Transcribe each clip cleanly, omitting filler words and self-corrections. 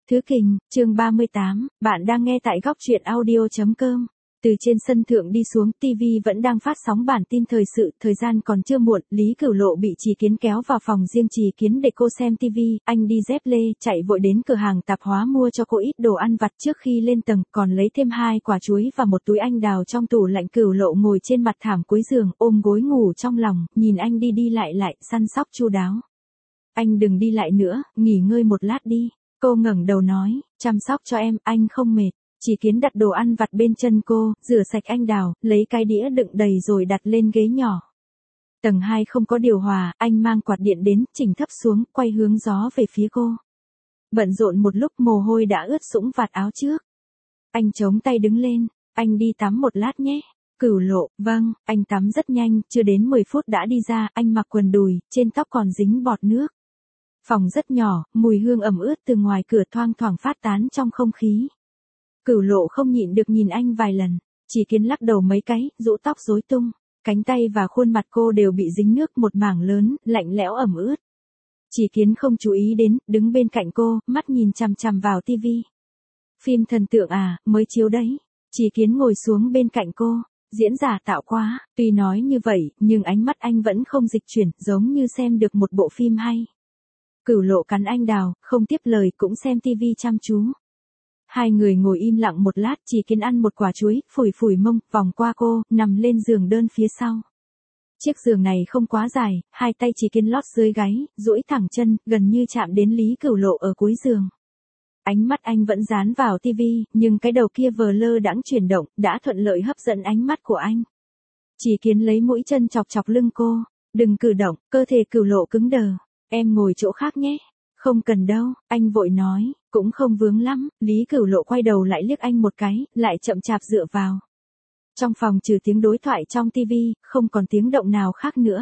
Thứ Kình, chương 38, bạn đang nghe tại góc truyện audio.com. Từ trên sân thượng đi xuống, TV vẫn đang phát sóng bản tin thời sự, thời gian còn chưa muộn, Lý Cửu Lộ bị Chỉ Kiến kéo vào phòng riêng Chỉ Kiến để cô xem TV, anh đi dép lê, chạy vội đến cửa hàng tạp hóa mua cho cô ít đồ ăn vặt trước khi lên tầng, còn lấy thêm 2 quả chuối và một túi anh đào trong tủ lạnh. Cửu Lộ ngồi trên mặt thảm cuối giường, ôm gối ngủ trong lòng, nhìn anh đi đi lại, săn sóc chu đáo. Anh đừng đi lại nữa, nghỉ ngơi một lát đi. Cô ngẩng đầu nói, chăm sóc cho em, anh không mệt. Chỉ Kiến đặt đồ ăn vặt bên chân cô, rửa sạch anh đào, lấy cái đĩa đựng đầy rồi đặt lên ghế nhỏ. Tầng 2 không có điều hòa, anh mang quạt điện đến, chỉnh thấp xuống, quay hướng gió về phía cô. Bận rộn một lúc mồ hôi đã ướt sũng vạt áo trước. Anh chống tay đứng lên, anh đi tắm một lát nhé. Cửu Lộ, vâng, anh tắm rất nhanh, chưa đến 10 phút đã đi ra, anh mặc quần đùi, trên tóc còn dính bọt nước. Phòng rất nhỏ, mùi hương ẩm ướt từ ngoài cửa thoang thoảng phát tán trong không khí. Cửu Lộ không nhịn được nhìn anh vài lần, Chỉ Kiến lắc đầu mấy cái, rũ tóc rối tung, cánh tay và khuôn mặt cô đều bị dính nước một mảng lớn, lạnh lẽo ẩm ướt. Chỉ Kiến không chú ý đến, đứng bên cạnh cô, mắt nhìn chằm chằm vào tivi. Phim thần tượng à, mới chiếu đấy. Chỉ Kiến ngồi xuống bên cạnh cô, diễn giả tạo quá, tuy nói như vậy, nhưng ánh mắt anh vẫn không dịch chuyển, giống như xem được một bộ phim hay. Cửu Lộ cắn anh đào, không tiếp lời cũng xem tivi chăm chú. Hai người ngồi im lặng một lát, Chỉ Kiến ăn một quả chuối, phủi phủi mông, vòng qua cô, nằm lên giường đơn phía sau. Chiếc giường này không quá dài, hai tay Chỉ Kiến lót dưới gáy, duỗi thẳng chân, gần như chạm đến Lý Cửu Lộ ở cuối giường. Ánh mắt anh vẫn dán vào tivi, nhưng cái đầu kia vờ lơ đãng chuyển động, đã thuận lợi hấp dẫn ánh mắt của anh. Chỉ Kiến lấy mũi chân chọc chọc lưng cô, đừng cử động, cơ thể Cửu Lộ cứng đờ. Em ngồi chỗ khác nhé. Không cần đâu, anh vội nói, cũng không vướng lắm. Lý Cửu Lộ quay đầu lại liếc anh một cái, lại chậm chạp dựa vào. Trong phòng trừ tiếng đối thoại trong tivi, không còn tiếng động nào khác nữa.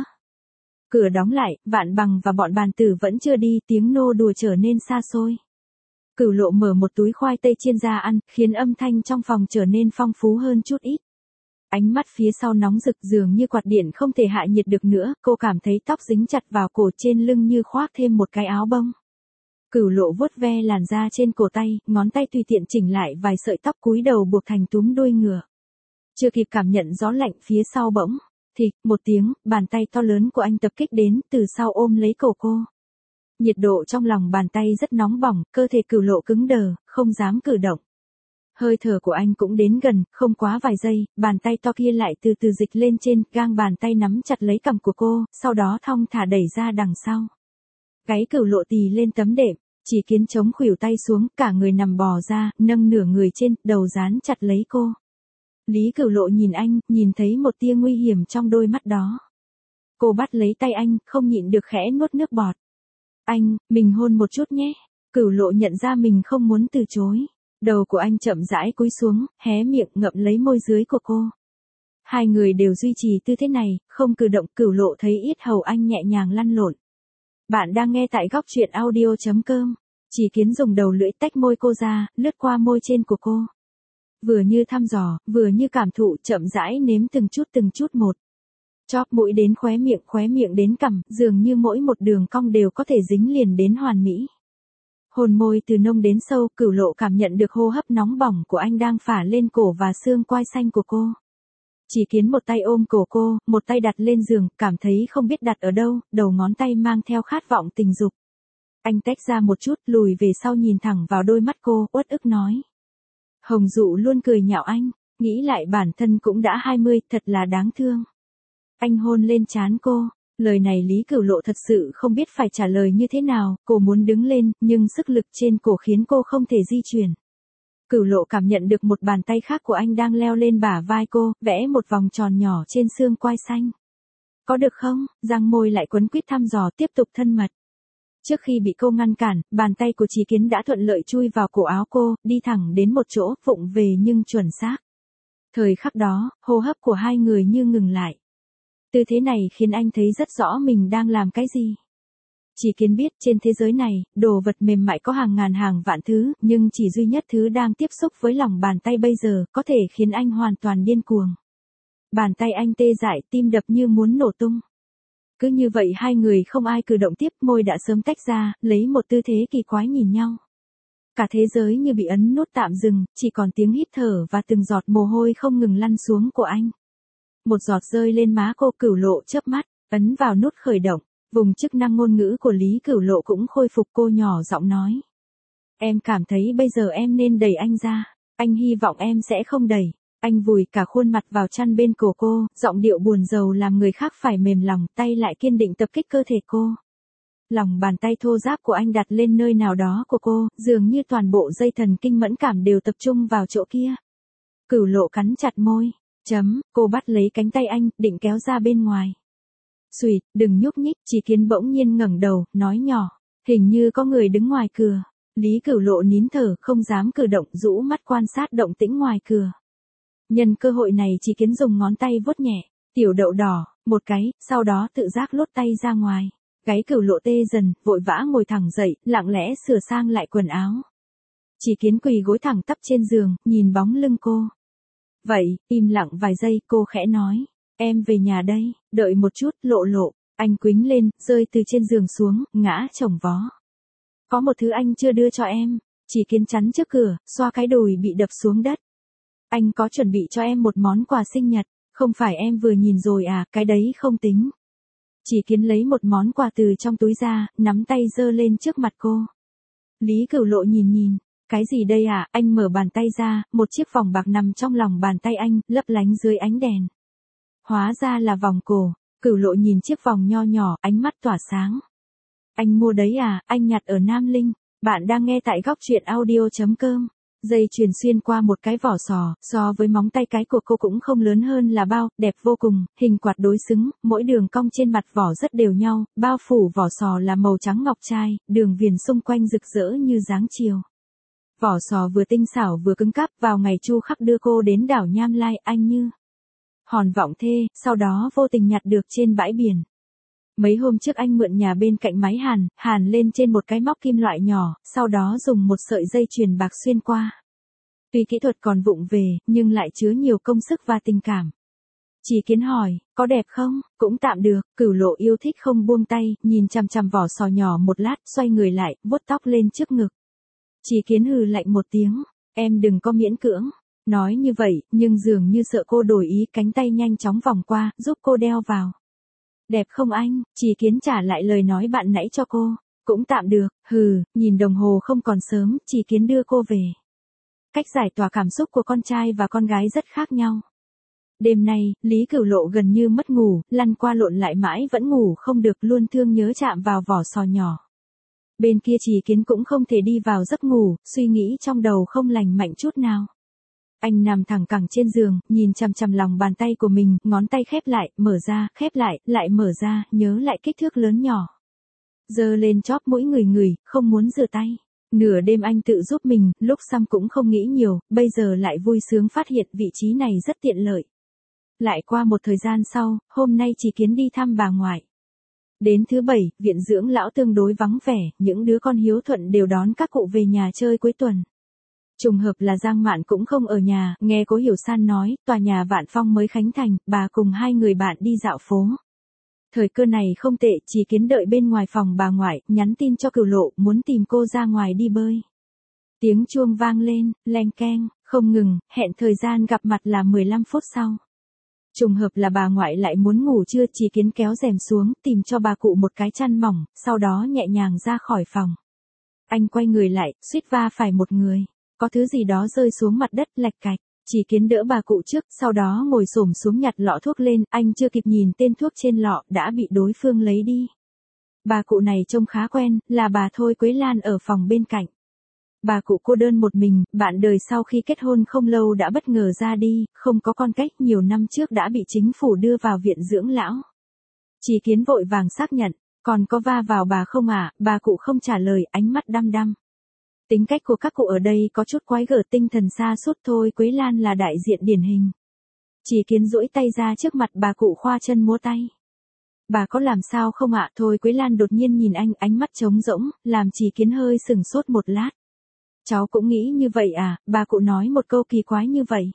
Cửa đóng lại, Vạn Bằng và bọn bàn tử vẫn chưa đi, tiếng nô đùa trở nên xa xôi. Cửu Lộ mở một túi khoai tây chiên ra ăn, khiến âm thanh trong phòng trở nên phong phú hơn chút ít. Ánh mắt phía sau nóng rực dường như quạt điện không thể hạ nhiệt được nữa, cô cảm thấy tóc dính chặt vào cổ trên lưng như khoác thêm một cái áo bông. Cửu Lộ vuốt ve làn da trên cổ tay, ngón tay tùy tiện chỉnh lại vài sợi tóc cúi đầu buộc thành túm đuôi ngựa. Chưa kịp cảm nhận gió lạnh phía sau bỗng, thịch, một tiếng, bàn tay to lớn của anh tập kích đến, từ sau ôm lấy cổ cô. Nhiệt độ trong lòng bàn tay rất nóng bỏng, cơ thể Cửu Lộ cứng đờ, không dám cử động. Hơi thở của anh cũng đến gần, không quá vài giây, bàn tay to kia lại từ từ dịch lên trên, gang bàn tay nắm chặt lấy cằm của cô, sau đó thong thả đẩy ra đằng sau. Gáy Cửu Lộ tì lên tấm đệm, Chỉ Kiến chống khuỷu tay xuống, cả người nằm bò ra, nâng nửa người trên, đầu dán chặt lấy cô. Lý Cửu Lộ nhìn anh, nhìn thấy một tia nguy hiểm trong đôi mắt đó. Cô bắt lấy tay anh, không nhịn được khẽ nuốt nước bọt. Anh, mình hôn một chút nhé. Cửu Lộ nhận ra mình không muốn từ chối. Đầu của anh chậm rãi cúi xuống, hé miệng ngậm lấy môi dưới của cô. Hai người đều duy trì tư thế này, không cử động. Cửu Lộ thấy yết hầu anh nhẹ nhàng lăn lộn. Bạn đang nghe tại góc truyện audio.com. Chỉ Kiến dùng đầu lưỡi tách môi cô ra, lướt qua môi trên của cô. Vừa như thăm dò, vừa như cảm thụ, chậm rãi nếm từng chút một. Chóp mũi đến khóe miệng đến cằm, dường như mỗi một đường cong đều có thể dính liền đến hoàn mỹ. Hôn môi từ nông đến sâu, Cửu Lộ cảm nhận được hô hấp nóng bỏng của anh đang phả lên cổ và xương quai xanh của cô. Chỉ Kiến một tay ôm cổ cô, một tay đặt lên giường, cảm thấy không biết đặt ở đâu, đầu ngón tay mang theo khát vọng tình dục. Anh tách ra một chút, lùi về sau nhìn thẳng vào đôi mắt cô, uất ức nói. Hồng Dụ luôn cười nhạo anh, nghĩ lại bản thân cũng đã 20, thật là đáng thương. Anh hôn lên trán cô. Lời này Lý Cửu Lộ thật sự không biết phải trả lời như thế nào, cô muốn đứng lên, nhưng sức lực trên cổ khiến cô không thể di chuyển. Cửu Lộ cảm nhận được một bàn tay khác của anh đang leo lên bả vai cô, vẽ một vòng tròn nhỏ trên xương quai xanh. Có được không? Răng môi lại quấn quýt thăm dò, tiếp tục thân mật. Trước khi bị cô ngăn cản, bàn tay của Chỉ Kiến đã thuận lợi chui vào cổ áo cô, đi thẳng đến một chỗ, vụng về nhưng chuẩn xác. Thời khắc đó, hô hấp của hai người như ngừng lại. Tư thế này khiến anh thấy rất rõ mình đang làm cái gì. Chỉ Kiến biết trên thế giới này, đồ vật mềm mại có hàng ngàn hàng vạn thứ, nhưng chỉ duy nhất thứ đang tiếp xúc với lòng bàn tay bây giờ, có thể khiến anh hoàn toàn điên cuồng. Bàn tay anh tê dại, tim đập như muốn nổ tung. Cứ như vậy hai người không ai cử động tiếp, môi đã sớm tách ra, lấy một tư thế kỳ quái nhìn nhau. cả thế giới như bị ấn nút tạm dừng, chỉ còn tiếng hít thở và từng giọt mồ hôi không ngừng lăn xuống của anh. Một giọt rơi lên má cô, Cửu Lộ chớp mắt, ấn vào nút khởi động, vùng chức năng ngôn ngữ của Lý Cửu Lộ cũng khôi phục, cô nhỏ giọng nói. Em cảm thấy bây giờ em nên đẩy anh ra, anh hy vọng em sẽ không đẩy. Anh vùi cả khuôn mặt vào chăn bên cổ cô, giọng điệu buồn rầu làm người khác phải mềm lòng, tay lại kiên định tập kích cơ thể cô. Lòng bàn tay thô ráp của anh đặt lên nơi nào đó của cô, dường như toàn bộ dây thần kinh mẫn cảm đều tập trung vào chỗ kia. Cửu Lộ cắn chặt môi, cô bắt lấy cánh tay anh, định kéo ra bên ngoài. Xùyt, đừng nhúc nhích, Chỉ Kiến bỗng nhiên ngẩng đầu, nói nhỏ, hình như có người đứng ngoài cửa. Lý Cửu Lộ nín thở, không dám cử động, rũ mắt quan sát động tĩnh ngoài cửa. Nhân cơ hội này Chỉ Kiến dùng ngón tay vuốt nhẹ, tiểu đậu đỏ, một cái, sau đó tự giác lốt tay ra ngoài. Gáy Cửu Lộ tê dần, vội vã ngồi thẳng dậy, lặng lẽ sửa sang lại quần áo. Chỉ Kiến quỳ gối thẳng tắp trên giường, nhìn bóng lưng cô. Vậy, im lặng vài giây, cô khẽ nói, em về nhà đây, đợi một chút, Lộ Lộ. Anh quýnh lên, rơi từ trên giường xuống, ngã chồng vó. Có một thứ anh chưa đưa cho em. Chỉ Kiến chắn trước cửa, xoa cái đùi bị đập xuống đất. Anh có chuẩn bị cho em một món quà sinh nhật, không phải em vừa nhìn rồi à, cái đấy không tính. Chỉ Kiến lấy một món quà từ trong túi ra, nắm tay giơ lên trước mặt cô. Lý Cửu Lộ nhìn, cái gì đây à, anh mở bàn tay ra, một chiếc vòng bạc nằm trong lòng bàn tay anh, lấp lánh dưới ánh đèn. Hóa ra là vòng cổ. Cửu Lộ nhìn chiếc vòng nho nhỏ, ánh mắt tỏa sáng. Anh mua đấy à, anh nhặt ở Nam Linh. Bạn đang nghe tại góc truyện audio.com. Dây chuyền xuyên qua một cái vỏ sò, so với móng tay cái của cô cũng không lớn hơn là bao, đẹp vô cùng, hình quạt đối xứng, mỗi đường cong trên mặt vỏ rất đều nhau, bao phủ vỏ sò là màu trắng ngọc trai, đường viền xung quanh rực rỡ như dáng chiều. Vỏ sò vừa tinh xảo vừa cứng cáp, vào ngày Chu Khắc đưa cô đến đảo Nham Lai, anh như hòn vọng thê, sau đó vô tình nhặt được trên bãi biển. Mấy hôm trước anh mượn nhà bên cạnh máy hàn lên trên một cái móc kim loại nhỏ, sau đó dùng một sợi dây chuyền bạc xuyên qua. Tuy kỹ thuật còn vụng về, nhưng lại chứa nhiều công sức và tình cảm. Chỉ Kiến hỏi, có đẹp không? Cũng tạm được. Cửu Lộ yêu thích không buông tay, nhìn chằm chằm vỏ sò nhỏ một lát, xoay người lại, vuốt tóc lên trước ngực. Chỉ Kiến hừ lạnh một tiếng, em đừng có miễn cưỡng. Nói như vậy, nhưng dường như sợ cô đổi ý, cánh tay nhanh chóng vòng qua, giúp cô đeo vào. Đẹp không anh? Chỉ Kiến trả lại lời nói bạn nãy cho cô. Cũng tạm được, nhìn đồng hồ không còn sớm, Chỉ Kiến đưa cô về. Cách giải tỏa cảm xúc của con trai và con gái rất khác nhau. Đêm nay, Lý Cửu Lộ gần như mất ngủ, lăn qua lộn lại mãi vẫn ngủ không được, luôn thương nhớ chạm vào vỏ sò nhỏ. Bên kia Chỉ Kiến cũng không thể đi vào giấc ngủ, suy nghĩ trong đầu không lành mạnh chút nào. Anh nằm thẳng cẳng trên giường, nhìn chằm chằm lòng bàn tay của mình, ngón tay khép lại, mở ra, khép lại mở ra, nhớ lại kích thước lớn nhỏ. Giơ lên chóp mũi người, không muốn rửa tay. Nửa đêm anh tự giúp mình, lúc xăm cũng không nghĩ nhiều, bây giờ lại vui sướng phát hiện vị trí này rất tiện lợi. Lại qua một thời gian sau, hôm nay Chỉ Kiến đi thăm bà ngoại. Đến thứ Bảy, viện dưỡng lão tương đối vắng vẻ, những đứa con hiếu thuận đều đón các cụ về nhà chơi cuối tuần. Trùng hợp là Giang Mạn cũng không ở nhà, nghe Cố Hiểu San nói, tòa nhà Vạn Phong mới khánh thành, bà cùng hai người bạn đi dạo phố. Thời cơ này không tệ, Chỉ Kiến đợi bên ngoài phòng bà ngoại, nhắn tin cho Cửu Lộ, muốn tìm cô ra ngoài đi bơi. Tiếng chuông vang lên, leng keng, không ngừng, hẹn thời gian gặp mặt là 15 phút sau. Trùng hợp là bà ngoại lại muốn ngủ trưa, Chỉ Kiến kéo rèm xuống, tìm cho bà cụ một cái chăn mỏng, sau đó nhẹ nhàng ra khỏi phòng. Anh quay người lại, suýt va phải một người. Có thứ gì đó rơi xuống mặt đất, lạch cạch. Chỉ Kiến đỡ bà cụ trước, sau đó ngồi xổm xuống nhặt lọ thuốc lên, anh chưa kịp nhìn tên thuốc trên lọ, đã bị đối phương lấy đi. Bà cụ này trông khá quen, là bà Thôi Quế Lan ở phòng bên cạnh. Bà cụ cô đơn một mình, bạn đời sau khi kết hôn không lâu đã bất ngờ ra đi, không có con cách, nhiều năm trước đã bị chính phủ đưa vào viện dưỡng lão. Chỉ Kiến vội vàng xác nhận, còn có va vào bà không ạ? Bà cụ không trả lời, ánh mắt đăm đăm. Tính cách của các cụ ở đây có chút quái gở, tinh thần sa sút, Thôi Quế Lan là đại diện điển hình. Chỉ Kiến duỗi tay ra trước mặt bà cụ, khoa chân múa tay. Bà có làm sao không ạ? Thôi Quế Lan đột nhiên nhìn anh, ánh mắt trống rỗng, làm Chỉ Kiến hơi sừng sốt một lát. Cháu cũng nghĩ như vậy à? Bà cụ nói một câu kỳ quái như vậy.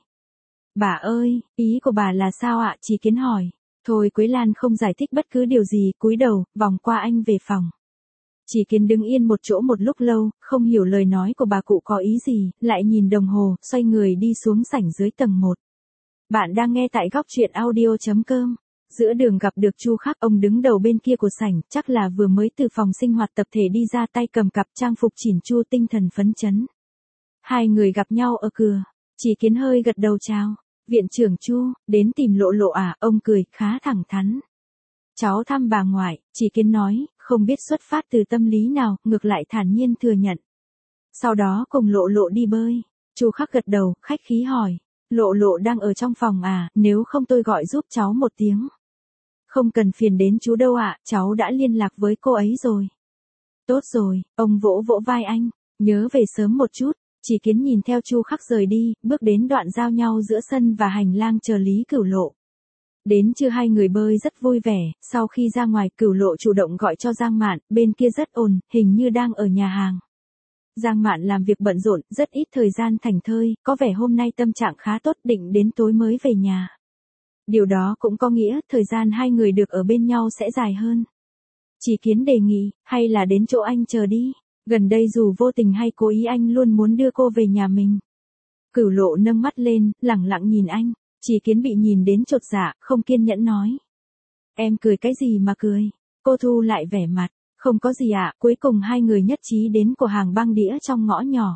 Bà ơi, ý của bà là sao ạ? Chỉ Kiến hỏi. Thôi Quế Lan không giải thích bất cứ điều gì, cúi đầu, vòng qua anh về phòng. Chỉ Kiến đứng yên một chỗ một lúc lâu, không hiểu lời nói của bà cụ có ý gì, lại nhìn đồng hồ, xoay người đi xuống sảnh dưới tầng 1. Bạn đang nghe tại góc truyện audio.com. Giữa đường gặp được Chu Khắc, ông đứng đầu bên kia của sảnh, chắc là vừa mới từ phòng sinh hoạt tập thể đi ra, tay cầm cặp trang phục chỉn chu, tinh thần phấn chấn. Hai người gặp nhau ở cửa, Chỉ Kiến hơi gật đầu chào. Viện trưởng Chu, đến tìm Lộ Lộ à? Ông cười, khá thẳng thắn. Cháu thăm bà ngoại, Chỉ Kiến nói, không biết xuất phát từ tâm lý nào, ngược lại thản nhiên thừa nhận. Sau đó cùng Lộ Lộ đi bơi. Chu Khắc gật đầu, khách khí hỏi. Lộ Lộ đang ở trong phòng à, nếu không tôi gọi giúp cháu một tiếng. Không cần phiền đến chú đâu ạ, cháu đã liên lạc với cô ấy rồi. Tốt rồi, ông vỗ vỗ vai anh, nhớ về sớm một chút. Chỉ Kiến nhìn theo Chu Khắc rời đi, bước đến đoạn giao nhau giữa sân và hành lang chờ Lý Cửu Lộ. Đến trưa hai người bơi rất vui vẻ, sau khi ra ngoài Cửu Lộ chủ động gọi cho Giang Mạn, bên kia rất ồn, hình như đang ở nhà hàng. Giang Mạn làm việc bận rộn, rất ít thời gian thảnh thơi, có vẻ hôm nay tâm trạng khá tốt, định đến tối mới về nhà. Điều đó cũng có nghĩa, thời gian hai người được ở bên nhau sẽ dài hơn. Chỉ Kiến đề nghị, hay là đến chỗ anh chờ đi. Gần đây dù vô tình hay cố ý anh luôn muốn đưa cô về nhà mình. Cửu Lộ nâng mắt lên, lẳng lặng nhìn anh. Chỉ Kiến bị nhìn đến chột dạ, không kiên nhẫn nói. Em cười cái gì mà cười? Cô thu lại vẻ mặt. Không có gì ạ. Cuối cùng hai người nhất trí đến cửa hàng băng đĩa trong ngõ nhỏ.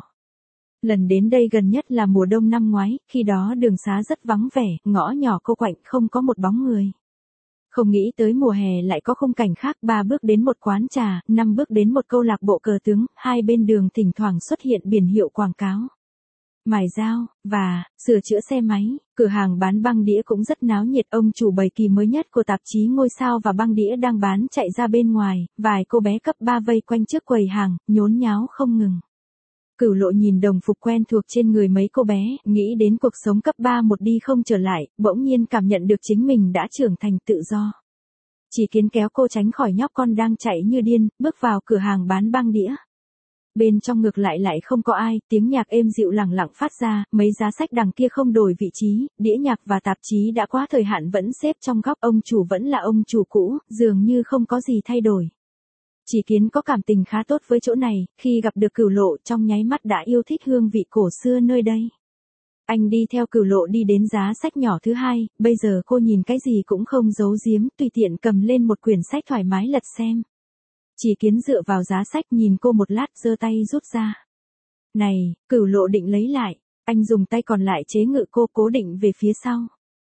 Lần đến đây gần nhất là mùa đông năm ngoái, khi đó đường xá rất vắng vẻ, ngõ nhỏ cô quạnh không có một bóng người. Không nghĩ tới mùa hè lại có khung cảnh khác, 3 bước đến một quán trà, 5 bước đến một câu lạc bộ cờ tướng, hai bên đường thỉnh thoảng xuất hiện biển hiệu quảng cáo. Mài dao, và, sửa chữa xe máy, cửa hàng bán băng đĩa cũng rất náo nhiệt, ông chủ bày kỳ mới nhất của tạp chí Ngôi Sao và băng đĩa đang bán chạy ra bên ngoài, vài cô bé cấp 3 vây quanh trước quầy hàng, nhốn nháo không ngừng. Cửu Lộ nhìn đồng phục quen thuộc trên người mấy cô bé, nghĩ đến cuộc sống cấp 3 một đi không trở lại, bỗng nhiên cảm nhận được chính mình đã trưởng thành tự do. Chỉ Kiến kéo cô tránh khỏi nhóc con đang chạy như điên, bước vào cửa hàng bán băng đĩa. Bên trong ngược lại không có ai, tiếng nhạc êm dịu lẳng lặng phát ra, mấy giá sách đằng kia không đổi vị trí, đĩa nhạc và tạp chí đã quá thời hạn vẫn xếp trong góc, ông chủ vẫn là ông chủ cũ, dường như không có gì thay đổi. Chỉ Kiến có cảm tình khá tốt với chỗ này, khi gặp được Cửu Lộ trong nháy mắt đã yêu thích hương vị cổ xưa nơi đây. Anh đi theo Cửu Lộ đi đến giá sách nhỏ thứ hai, bây giờ cô nhìn cái gì cũng không giấu giếm, tùy tiện cầm lên một quyển sách thoải mái lật xem. Chỉ Kiến dựa vào giá sách nhìn cô một lát, giơ tay rút ra. Này, Cửu Lộ định lấy lại, anh dùng tay còn lại chế ngự cô, cố định về phía sau.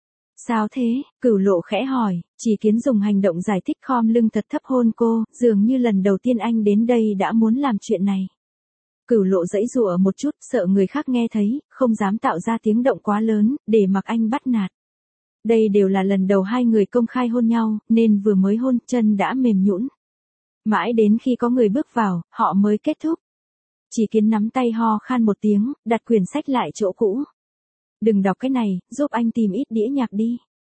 Sao thế? Cửu Lộ khẽ hỏi. Chỉ Kiến dùng hành động giải thích, khom lưng thật thấp hôn cô, dường như lần đầu tiên anh đến đây đã muốn làm chuyện này. Cửu Lộ giãy giụa một chút, sợ người khác nghe thấy, không dám tạo ra tiếng động quá lớn, để mặc anh bắt nạt. Đây đều là lần đầu hai người công khai hôn nhau, nên vừa mới hôn, chân đã mềm nhũn. Mãi đến khi có người bước vào, họ mới kết thúc. Chỉ Kiến nắm tay ho khan một tiếng, đặt quyển sách lại chỗ cũ. Đừng đọc cái này, giúp anh tìm ít đĩa nhạc đi.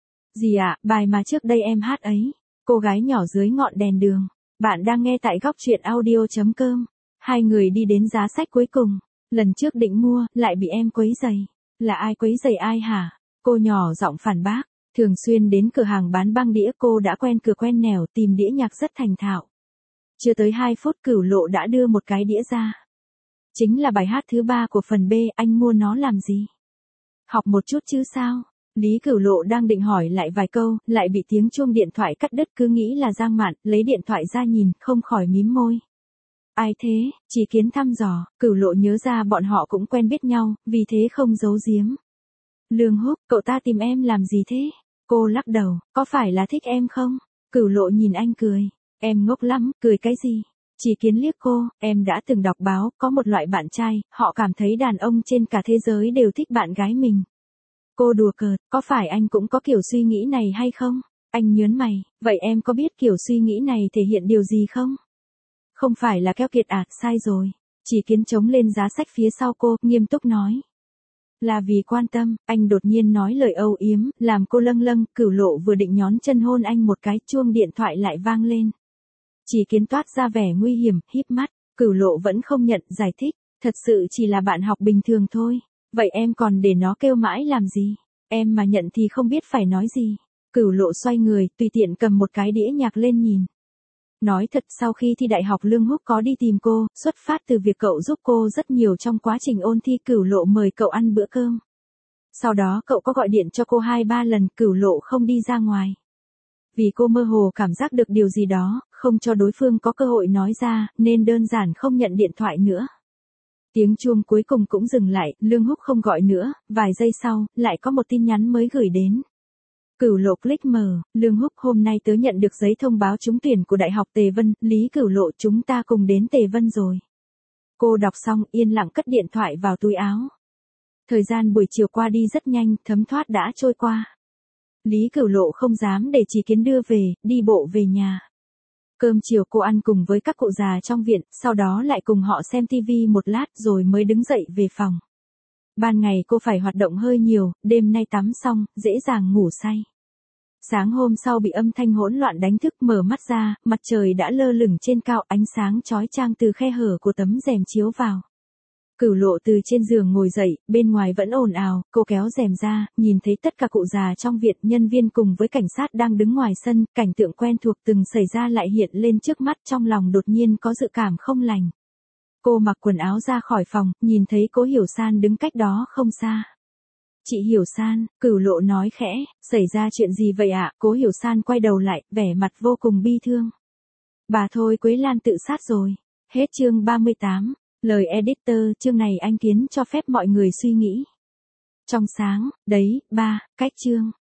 Gì ạ, bài mà trước đây em hát ấy. Cô gái nhỏ dưới ngọn đèn đường. Bạn đang nghe tại góc truyện audio.com. Hai người đi đến giá sách cuối cùng. Lần trước định mua, lại bị em quấy rầy. Là ai quấy rầy ai hả? Cô nhỏ giọng phản bác. Thường xuyên đến cửa hàng bán băng đĩa, cô đã quen cửa quen nẻo, tìm đĩa nhạc rất thành thạo. Chưa tới 2 phút Cửu Lộ đã đưa một cái đĩa ra. Chính là bài hát thứ 3 của phần B, anh mua nó làm gì? Học một chút chứ sao? Lý Cửu Lộ đang định hỏi lại vài câu, lại bị tiếng chuông điện thoại cắt đứt, cứ nghĩ là Giang Mạn, lấy điện thoại ra nhìn, không khỏi mím môi. Ai thế? Chỉ Kiến thăm dò, Cửu Lộ nhớ ra bọn họ cũng quen biết nhau, vì thế không giấu giếm. Lương Húc, cậu ta tìm em làm gì thế? Cô lắc đầu, có phải là thích em không? Cửu Lộ nhìn anh cười. Em ngốc lắm, cười cái gì? Chỉ Kiến liếc cô, em đã từng đọc báo, có một loại bạn trai, họ cảm thấy đàn ông trên cả thế giới đều thích bạn gái mình. Cô đùa cợt, có phải anh cũng có kiểu suy nghĩ này hay không? Anh nhớn mày, vậy em có biết kiểu suy nghĩ này thể hiện điều gì không? Không phải là keo kiệt à, sai rồi. Chỉ Kiến chống lên giá sách phía sau cô, nghiêm túc nói. Là vì quan tâm, anh đột nhiên nói lời âu yếm, làm cô lâng lâng. Cửu Lộ vừa định nhón chân hôn anh một cái, chuông điện thoại lại vang lên. Chỉ Kiến toát ra vẻ nguy hiểm, híp mắt. Cửu Lộ vẫn không nhận, giải thích. Thật sự chỉ là bạn học bình thường thôi. Vậy em còn để nó kêu mãi làm gì? Em mà nhận thì không biết phải nói gì. Cửu Lộ xoay người, tùy tiện cầm một cái đĩa nhạc lên nhìn. Nói thật sau khi thi đại học Lương Húc có đi tìm cô, xuất phát từ việc cậu giúp cô rất nhiều trong quá trình ôn thi. Cửu Lộ mời cậu ăn bữa cơm. Sau đó cậu có gọi điện cho cô 2-3 lần, Cửu Lộ không đi ra ngoài. Vì cô mơ hồ cảm giác được điều gì đó, không cho đối phương có cơ hội nói ra, nên đơn giản không nhận điện thoại nữa. Tiếng chuông cuối cùng cũng dừng lại, Lương Húc không gọi nữa, vài giây sau, lại có một tin nhắn mới gửi đến. Cửu Lộ click mở, Lương Húc hôm nay tớ nhận được giấy thông báo trúng tuyển của Đại học Tề Vân, Lý Cửu Lộ chúng ta cùng đến Tề Vân rồi. Cô đọc xong yên lặng cất điện thoại vào túi áo. Thời gian buổi chiều qua đi rất nhanh, thấm thoát đã trôi qua. Lý Cửu Lộ không dám để Chỉ Kiến đưa về, đi bộ về nhà. Cơm chiều cô ăn cùng với các cụ già trong viện, sau đó lại cùng họ xem tivi một lát rồi mới đứng dậy về phòng. Ban ngày cô phải hoạt động hơi nhiều, đêm nay tắm xong, dễ dàng ngủ say. Sáng hôm sau bị âm thanh hỗn loạn đánh thức, mở mắt ra, mặt trời đã lơ lửng trên cao, ánh sáng chói chang từ khe hở của tấm rèm chiếu vào. Cửu Lộ từ trên giường ngồi dậy, bên ngoài vẫn ồn ào, cô kéo rèm ra, nhìn thấy tất cả cụ già trong viện, nhân viên cùng với cảnh sát đang đứng ngoài sân, cảnh tượng quen thuộc từng xảy ra lại hiện lên trước mắt, trong lòng đột nhiên có dự cảm không lành. Cô mặc quần áo ra khỏi phòng, nhìn thấy Cố Hiểu San đứng cách đó không xa. Chị Hiểu San, Cửu Lộ nói khẽ, xảy ra chuyện gì vậy ạ? Cố Hiểu San quay đầu lại, vẻ mặt vô cùng bi thương. Bà Thôi Quế Lan tự sát rồi. Hết chương 38. Lời editor, chương này anh Kiến cho phép mọi người suy nghĩ. Trong sáng, đấy, cách chương.